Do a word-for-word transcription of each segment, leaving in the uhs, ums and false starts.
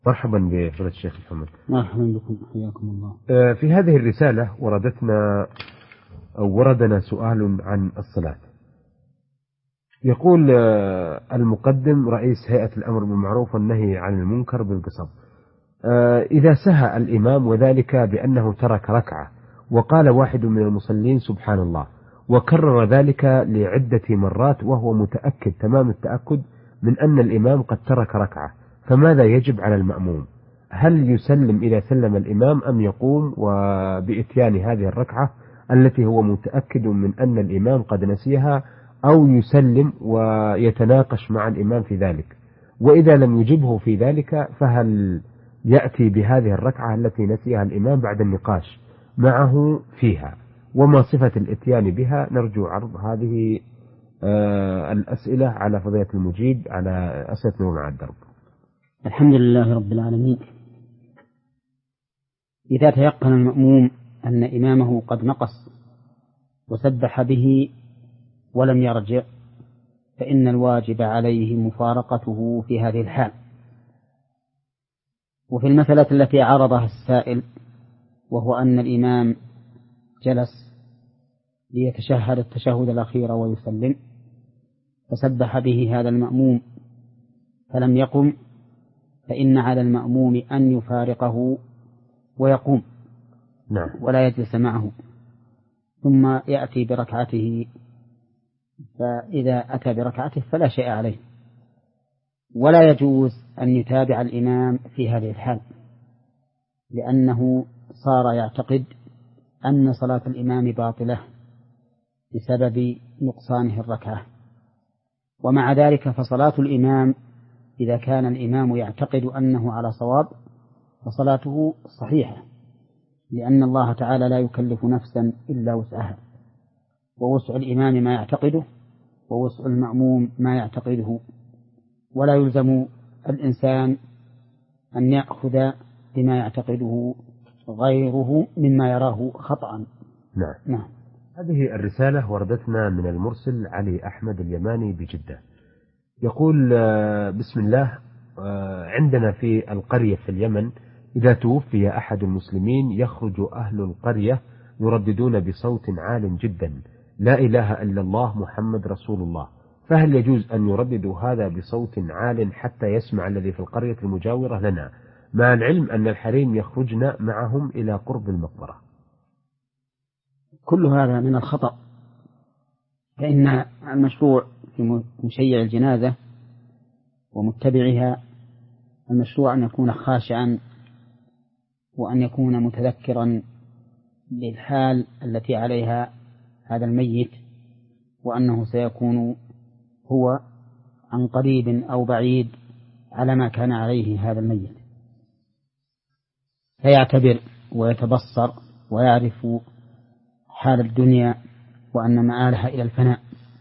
مرحبا بفضيلة الشيخ محمد. مرحبا بكم، حياكم الله. في هذه الرسالة وردتنا أو وردنا سؤال عن الصلاة. يقول المقدم رئيس هيئة الأمر بالمعروف والنهي عن المنكر بالقصب: إذا سهى الإمام وذلك بأنه ترك ركعة وقال واحد من المصلين سبحان الله وكرر ذلك لعدة مرات وهو متأكد تمام التأكد من أن الإمام قد ترك ركعة، فماذا يجب على المأموم؟ هل يسلم إذا سلم الإمام أم يقوم وبإتيان هذه الركعة التي هو متأكد من أن الإمام قد نسيها، أو يسلم ويتناقش مع الإمام في ذلك؟ وإذا لم يجبه في ذلك فهل يأتي بهذه الركعة التي نسيها الإمام بعد النقاش معه فيها؟ وما صفة الإتيان بها؟ نرجو عرض هذه آه الأسئلة على فضيلة المجيب على أسئلة نور على الدرب. الحمد لله رب العالمين. إذا تيقن المأموم أن إمامه قد نقص وسبح به ولم يرجع فإن الواجب عليه مفارقته في هذه الحال. وفي المسألة التي عرضها السائل وهو أن الإمام جلس ليتشهد التشهد الأخير ويسلم فسبح به هذا المأموم فلم يقم، فإن على المأموم أن يفارقه ويقوم نعم. ولا يجلس معه ثم يأتي بركعته، فإذا أتى بركعته فلا شيء عليه، ولا يجوز أن يتابع الإمام في هذه الحال لأنه صار يعتقد أن صلاة الإمام باطلة بسبب نقصانه الركعة. ومع ذلك فصلاة الإمام إذا كان الإمام يعتقد أنه على صواب فصلاته صحيحة، لأن الله تعالى لا يكلف نفسا إلا وسعها، ووسع الإمام ما يعتقده ووسع المأموم ما يعتقده، ولا يلزم الإنسان أن يأخذ بما يعتقده غيره مما يراه خطأ. نعم. نعم. هذه الرسالة وردتنا من المرسل علي أحمد اليماني بجدة. يقول: بسم الله، عندنا في القرية في اليمن إذا توفي أحد المسلمين يخرج أهل القرية يرددون بصوت عال جدا: لا إله إلا الله محمد رسول الله. فهل يجوز أن يرددوا هذا بصوت عال حتى يسمع الذي في القرية المجاورة لنا، مع العلم أن الحريم يخرجن معهم إلى قرب المقبرة؟ كل هذا من الخطأ، فإن المشروع في مشيع الجنازة ومتبعها المشروع أن يكون خاشعا وأن يكون متذكرا بالحال التي عليها هذا الميت، وأنه سيكون هو عن قريب أو بعيد على ما كان عليه هذا الميت، فيعتبر ويتبصر ويعرف حال الدنيا وأن مآلها إلى الفناء.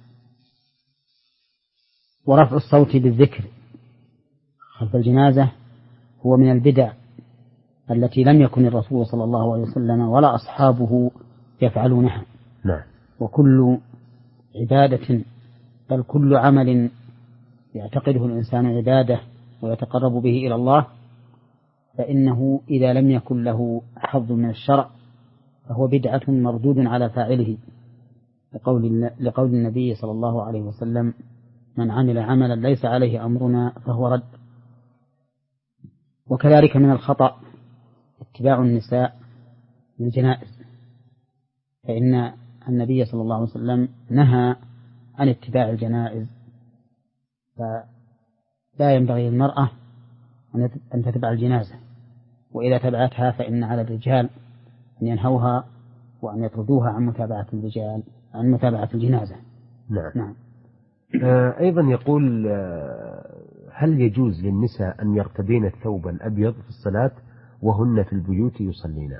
ورفع الصوت بالذكر خلف الجنازة هو من البدع التي لم يكن الرسول صلى الله عليه وسلم ولا أصحابه يفعلونها. نعم. وكل عبادة بل كل عمل يعتقده الإنسان عبادة ويتقرب به إلى الله فإنه إذا لم يكن له حظ من الشرع فهو بدعة مردود على فاعله، لقول, لقول النبي صلى الله عليه وسلم: من عمل عملا ليس عليه أمرنا فهو رد. وكذلك من الخطأ اتباع النساء للجنائز، فإن النبي صلى الله عليه وسلم نهى عن اتباع الجنائز، فلا ينبغي للمرأة أن تتبع الجنازة، وإذا تبعتها فإن على الرجال أن ينهوها وأن يطردوها عن متابعة الرجال عن متابعة الجنازة. نعم. نعم. آه أيضا يقول: هل يجوز للنساء أن يرتدين الثوب الأبيض في الصلاة وهن في البيوت يصلين؟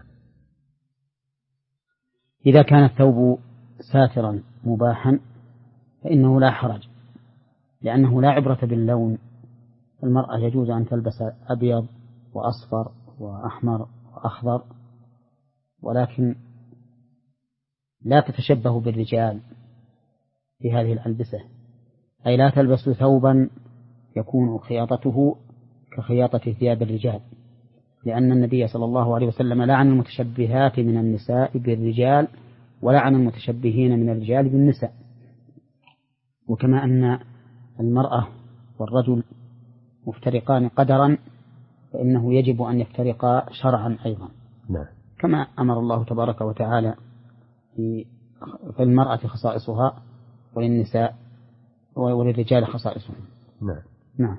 إذا كان الثوب ساترا مباحا فإنه لا حرج، لأنه لا عبرة باللون. المرأة يجوز أن تلبس أبيض وأصفر وأحمر وأخضر، ولكن لا تتشبه بالرجال في هذه الألبسة، أي لا تلبس ثوبا يكون خياطته كخياطة ثياب الرجال، لأن النبي صلى الله عليه وسلم لعن المتشبهات من النساء بالرجال ولعن المتشبهين من الرجال بالنساء. وكما أن المرأة والرجل مفترقان قدرا فإنه يجب أن يفترقا شرعا أيضا. نعم. كما أمر الله تبارك وتعالى في المرأة خصائصها وللنساء وللرجال خصائصهم. نعم. نعم.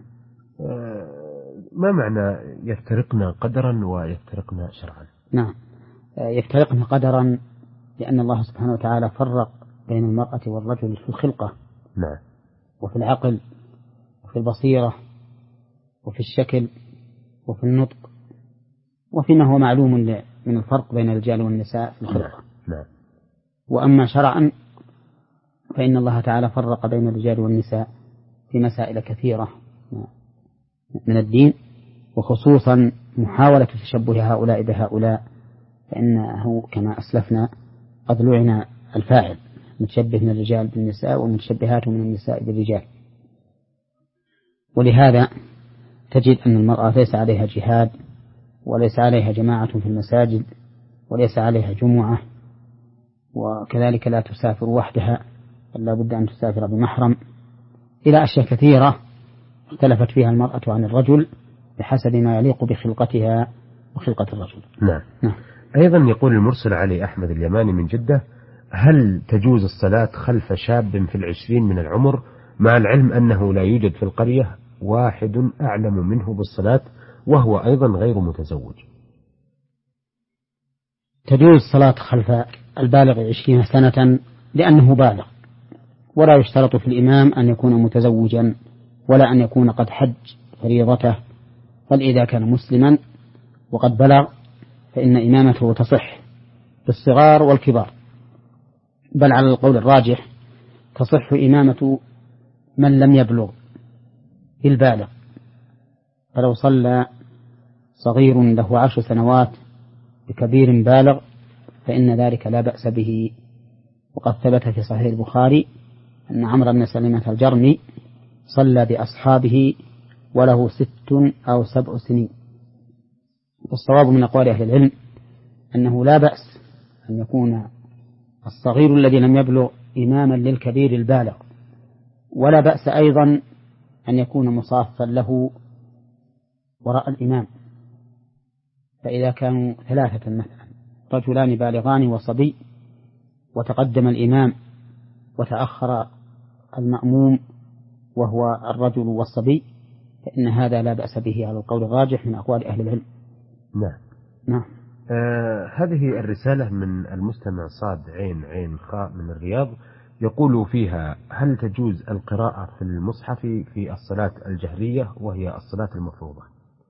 ما معنى يفترقنا قدرا ويفترقنا شرعا؟ نعم، يفترقنا قدرا لأن الله سبحانه وتعالى فرق بين المرأة والرجل في الخلقة. نعم. وفي العقل وفي البصيرة وفي الشكل وفي النطق وفيما هو معلوم من الفرق بين الرجال والنساء في الخلقة. نعم. وأما شرعا فإن الله تعالى فرق بين الرجال والنساء في مسائل كثيرة من الدين، وخصوصا محاولة تشبه هؤلاء بهؤلاء، فإنه كما أسلفنا قد لعن الفاعل متشبه من الرجال بالنساء والمتشبهات من النساء بالرجال. ولهذا تجد أن المرأة ليس عليها جهاد وليس عليها جماعة في المساجد وليس عليها جمعة، وكذلك لا تسافر وحدها بل لا بد أن تسافر بمحرم، إلى أشياء كثيرة اختلفت فيها المرأة عن الرجل بحسب ما يليق بخلقتها وخلقة الرجل. نعم. نعم. أيضا يقول المرسل علي أحمد اليماني من جدة: هل تجوز الصلاة خلف شاب في العشرين من العمر مع العلم أنه لا يوجد في القرية واحد أعلم منه بالصلاة وهو أيضا غير متزوج؟ تجوز الصلاة خلف البالغ عشرين سنة لأنه بالغ، ولا يشترط في الإمام أن يكون متزوجا ولا أن يكون قد حج فريضته، بل إذا كان مسلما وقد بلغ فإن إمامته تصح بالصغار والكبار، بل على القول الراجح تصح إمامة من لم يبلغ بالبالغ، فلو صلى صغير له عشر سنوات بكبير بالغ فإن ذلك لا بأس به. وقد ثبت في صحيح البخاري أن عمرو بن سلمة الجرمي صلى بأصحابه وله ست أو سبع سنين. والصواب من أقوال أهل العلم أنه لا بأس أن يكون الصغير الذي لم يبلغ إماما للكبير البالغ، ولا بأس أيضا أن يكون مصافا له وراء الإمام. فإذا كانوا ثلاثة مثلا رجلان بالغان وصبي وتقدم الإمام وتأخر المأموم وهو الرجل والصبي فإن هذا لا بأس به على القول الراجح من أقوال أهل العلم. نعم. نعم. آه هذه الرسالة من المستمع صاد عين عين خاء من الرياض، يقول فيها: هل تجوز القراءة في المصحف في الصلاة الجهرية وهي الصلاة المفروضة؟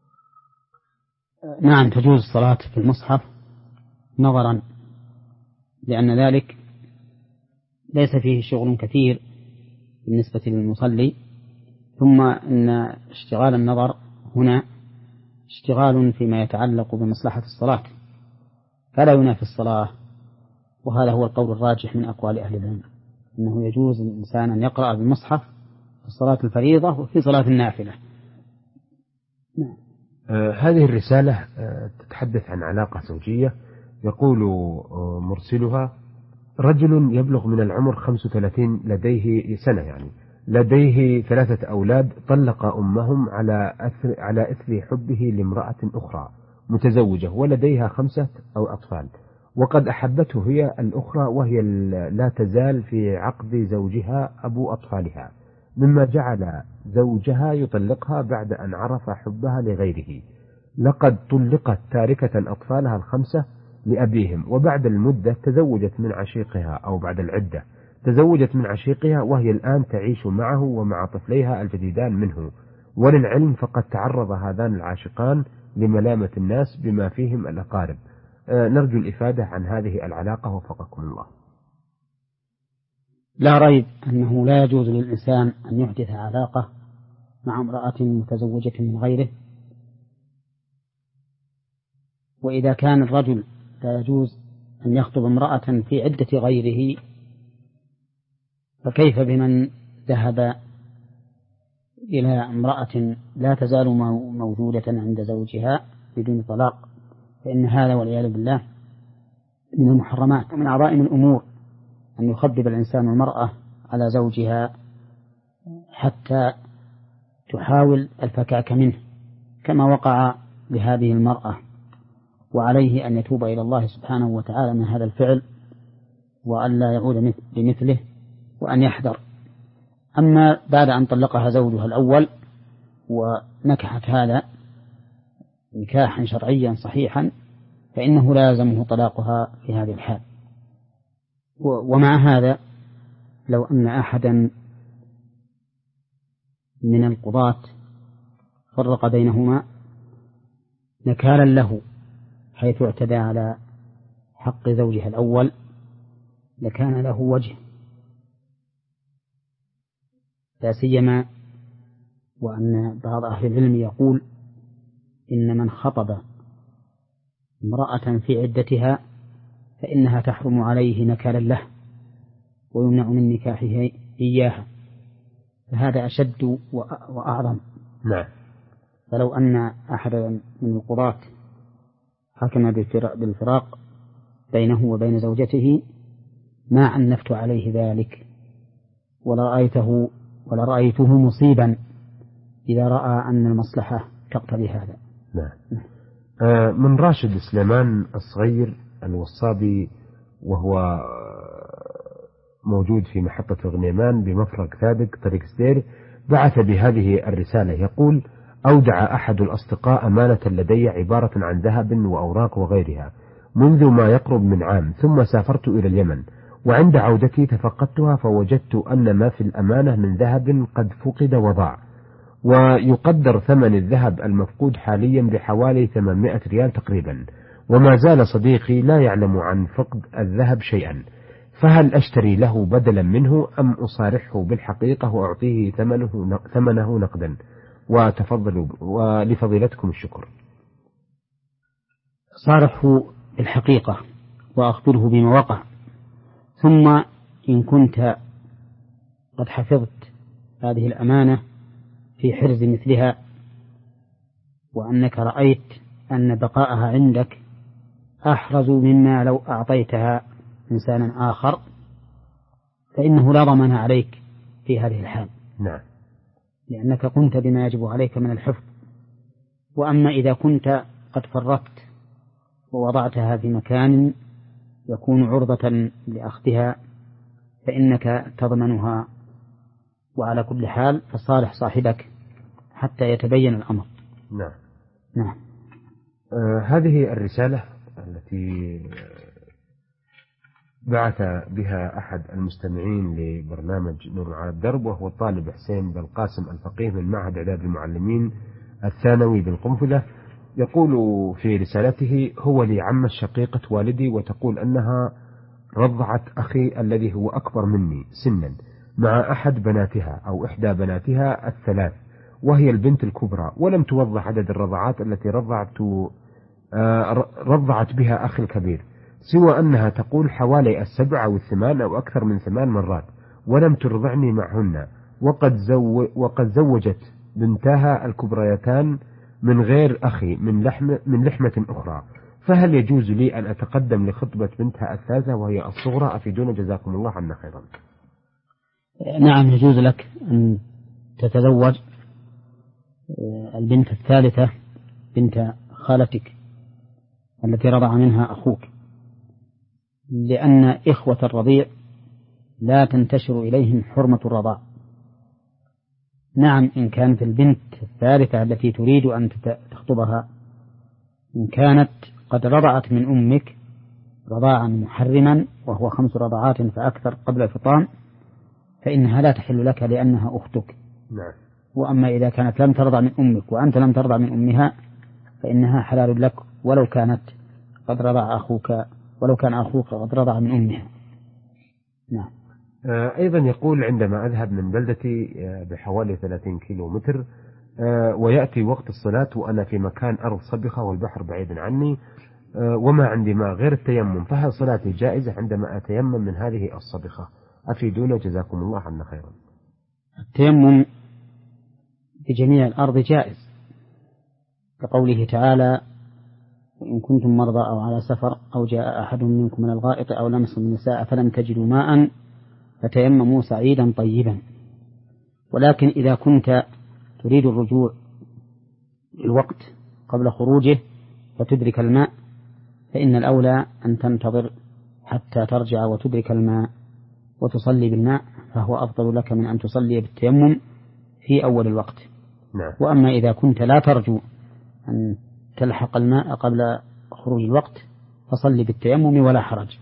نعم، تجوز الصلاة في المصحف نظرا لأن ذلك ليس فيه شغل كثير بالنسبة للمصلي، ثم أن اشتغال النظر هنا اشتغال فيما يتعلق بمصلحة الصلاة فلا ينافي الصلاة، وهذا هو القول الراجح من أقوال أهل العلم أنه يجوز الإنسان أن يقرأ بالمصحف في صلاة الفريضة وفي صلاة النافلة. نعم. آه هذه الرسالة آه تتحدث عن علاقة زوجية. يقول آه مرسلها: رجل يبلغ من العمر خمس وثلاثين لديه سنة يعني لديه ثلاثة أولاد، طلق أمهم على أثر, على إثر حبه لامرأة أخرى متزوجة ولديها خمسة أو أطفال، وقد أحبته هي الأخرى وهي لا تزال في عقد زوجها أبو أطفالها، مما جعل زوجها يطلقها بعد أن عرف حبها لغيره. لقد طلقت تاركة أطفالها الخمسة لأبيهم، وبعد المدة تزوجت من عشيقها أو بعد العدة تزوجت من عشيقها وهي الآن تعيش معه ومع طفليها الجديدان منه. وللعلم فقد تعرض هذان العاشقان لملامة الناس بما فيهم الأقارب. أه نرجو الإفادة عن هذه العلاقة وفقكم الله. لا ريب أنه لا يجوز للإنسان أن يحدث علاقة مع امرأة متزوجة من غيره، وإذا كان الرجل لا يجوز أن يخطب امرأة في عدة غيره فكيف بمن ذهب إلى امرأة لا تزال موجودة عند زوجها بدون طلاق، فإن هذا والعياذ بالله من المحرمات ومن عظائم الأمور أن يخبب الإنسان المرأة على زوجها حتى تحاول الفكاك منه كما وقع لهذه المرأة، وعليه أن يتوب إلى الله سبحانه وتعالى من هذا الفعل وأن لا يعود بمثله وأن يحذر. أما بعد أن طلقها زوجها الأول ونكحت هذا نكاحا شرعيا صحيحا فإنه لا يلزمه طلاقها في هذه الحال. ومع هذا لو أن أحدا من القضاة فرق بينهما نكالا له حيث اعتدى على حق زوجها الأول لكان له وجه، لا سيما وأن بعض أهل العلم يقول إن من خطب امرأة في عدتها فإنها تحرم عليه نكالا له ويمنع من نكاحه إياها، فهذا أشد وأعظم. نعم. فلو أن أحدا من القضاة حكم بالفراق بينه وبين زوجته ما عنفت عليه ذلك ولرأيته ولرأيته مصيبا إذا رأى أن المصلحة تقتضي هذا. نعم. آه من راشد سليمان الصغير الوصابي وهو موجود في محطة الغنيمان بمفرق ثابت طريق سدير بعث بهذه الرسالة يقول: أودع أحد الأصدقاء أمانة لدي عبارة عن ذهب وأوراق وغيرها منذ ما يقرب من عام، ثم سافرت إلى اليمن، وعند عودتي تفقدتها فوجدت أن ما في الأمانة من ذهب قد فقد وضاع، ويقدر ثمن الذهب المفقود حاليا بحوالي ثمانمائة ريال تقريبا، وما زال صديقي لا يعلم عن فقد الذهب شيئا، فهل أشتري له بدلا منه أم أصارحه بالحقيقة وأعطيه ثمنه ثمنه نقدا؟ وتفضلوا ولفضيلتكم الشكر. صارحه بالحقيقة وأخبره بما وقع، ثم إن كنت قد حفظت هذه الأمانة في حرز مثلها وأنك رأيت أن بقاءها عندك أحرز مما لو أعطيتها إنسانا آخر فإنه لا ضمان عليك في هذه الحال. نعم. لأنك قمت بما يجب عليك من الحفظ. وأما إذا كنت قد فرطت ووضعتها في مكان يكون عرضة لأخذها فإنك تضمنها، وعلى كل حال فصالح صاحبك حتى يتبين الأمر. نعم. نعم. آه هذه الرسالة التي بعث بها أحد المستمعين لبرنامج نور على الدرب وهو الطالب حسين بن قاسم الفقيه من معهد إعداد المعلمين الثانوي بالقنفلة، يقول في رسالته: هو لي عمة شقيقة والدي، وتقول أنها رضعت أخي الذي هو أكبر مني سنا مع أحد بناتها أو إحدى بناتها الثلاث، وهي البنت الكبرى، ولم توضح عدد الرضعات التي رضعت آه رضعت بها أخي الكبير، سوى أنها تقول حوالي السبع أو الثمان أو أكثر من ثمان مرات، ولم ترضعني معهن، وقد, زو وقد زوجت بنتها الكبريتان من غير أخي من لحم من لحمة أخرى، فهل يجوز لي أن أتقدم لخطبة بنتها الثالثة وهي الصغرى؟ أفيدونا جزاكم الله عنا خيرا. نعم، يجوز لك أن تتزوج البنت الثالثة بنت خالتك التي رضع منها أخوك، لأن إخوة الرضيع لا تنتشر إليهم حرمة الرضاع. نعم، إن كانت البنت الثالثة التي تريد أن تخطبها إن كانت قد رضعت من أمك رضاعا محرما وهو خمس رضعات فأكثر قبل الفطام فإنها لا تحل لك لأنها أختك. نعم. وأما إذا كانت لم ترضع من أمك وأنت لم ترضع من أمها فإنها حلال لك ولو كانت قد رضع أخوك ولو كان أخوك قد رضع من أمها. نعم. أيضا يقول: عندما أذهب من بلدتي بحوالي ثلاثين كيلو متر ويأتي وقت الصلاة وأنا في مكان أرض صبخة والبحر بعيد عني وما عندي ماء غير التيمم، فهل صلاتي جائزة عندما أتيمم من هذه الصبخة؟ أفيدونا جزاكم الله عنا خيرا. التيمم في جميع الأرض جائز، كقوله تعالى: وإن كنتم مرضى أو على سفر أو جاء أحد منكم من الغائط أو لمسوا النساء فلم تجدوا ماء فتيمموا صعيدا طيبا. ولكن إذا كنت تريد الرجوع الوقت قبل خروجه فتدرك الماء، فإن الأولى أن تنتظر حتى ترجع وتدرك الماء وتصلي بالماء، فهو أفضل لك من أن تصلي بالتيمم في أول الوقت. نعم. وأما إذا كنت لا ترجو أن تلحق الماء قبل خروج الوقت فصلي بالتيمم ولا حرج.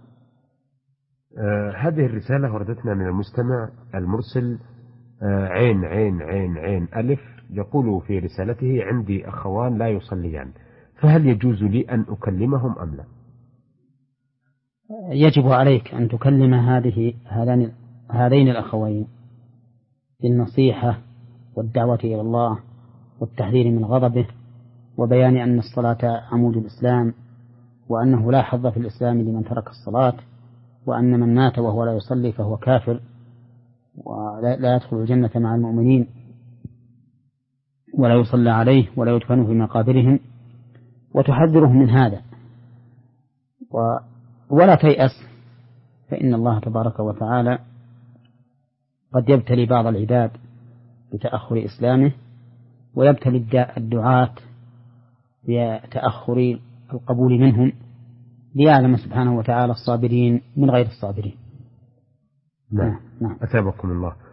آه هذه الرسالة وردتنا من المستمع المرسل آه عين عين عين عين ألف، يقول في رسالته: عندي أخوان لا يصليان، فهل يجوز لي أن أكلمهم أم لا؟ يجب عليك أن تكلم هذه هذين هذين الأخوين بالنصيحة والدعوة إلى الله والتحذير من غضبه، وبيان أن الصلاة عمود الإسلام، وأنه لا حظ في الإسلام لمن ترك الصلاة، وأن من مات وهو لا يصلي فهو كافر ولا يدخل الجنة مع المؤمنين، ولا يصلى عليه ولا يدفن في مقابرهم، وتحذرهم من هذا. ولا تيأس، فإن الله تبارك وتعالى قد يبتلي بعض العباد بتأخر إسلامه، ويبتلي الدعاة بتأخر القبول منهم، ليعلم سبحانه وتعالى الصابرين من غير الصابرين. نعم. نعم. أثابكم الله.